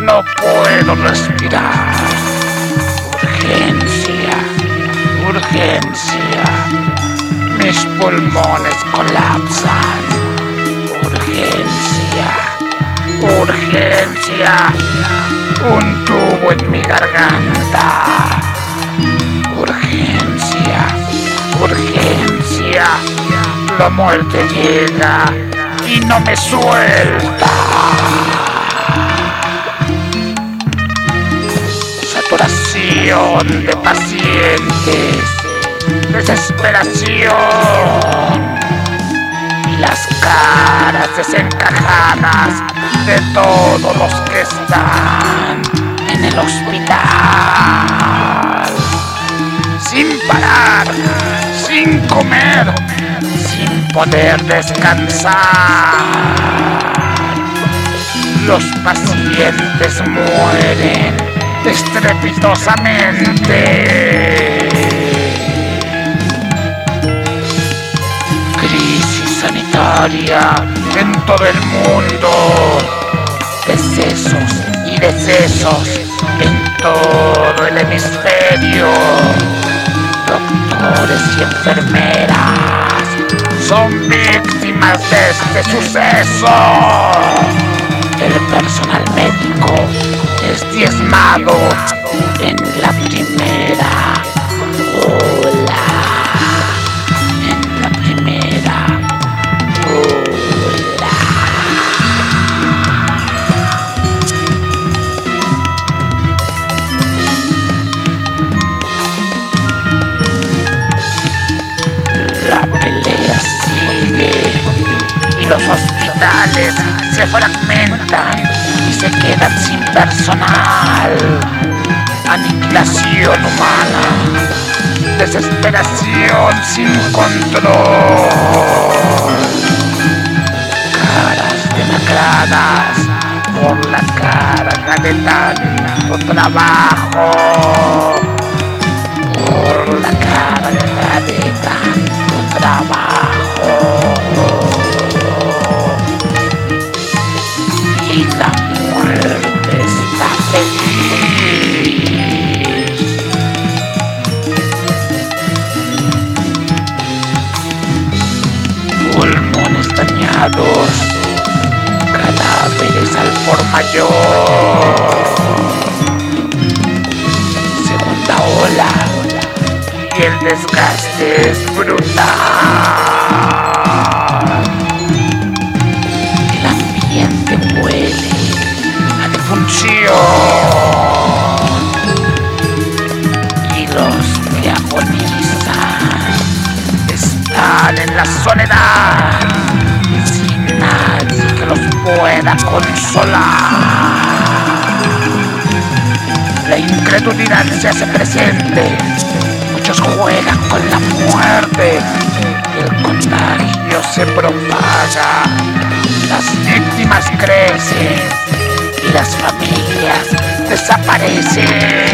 No puedo respirar. Urgencia, urgencia. Mis pulmones colapsan. Urgencia, urgencia. Un tubo en mi garganta. Urgencia, urgencia. La muerte llega y no me suelta. Saturación de pacientes, desesperación y las caras desencajadas de todos los que están en el hospital. Sin parar, sin comer, sin poder descansar. Los pacientes mueren estrepitosamente. Crisis sanitaria en todo el mundo. Decesos y decesos en todo el hemisferio. Doctores y enfermeras son víctimas de este suceso. El personal médico es diezmado en la primera ola. En la primera ola. La pelea sigue y los hospitales se fragmentan y se quedan sin personal. Aniquilación humana, desesperación sin control. Caras demacradas por la carga de tanto trabajo. Por la carga de tanto trabajo. Y la muerte está feliz. Pulmones dañados, cadáveres al por mayor. Segunda ola y el desgaste es brutal. Huele a defunción y los que agonizan están en la soledad sin nadie que los pueda consolar. La incredulidad se hace presente, muchos juegan con la muerte, el contagio se propaga. Las víctimas crecen y las familias desaparecen.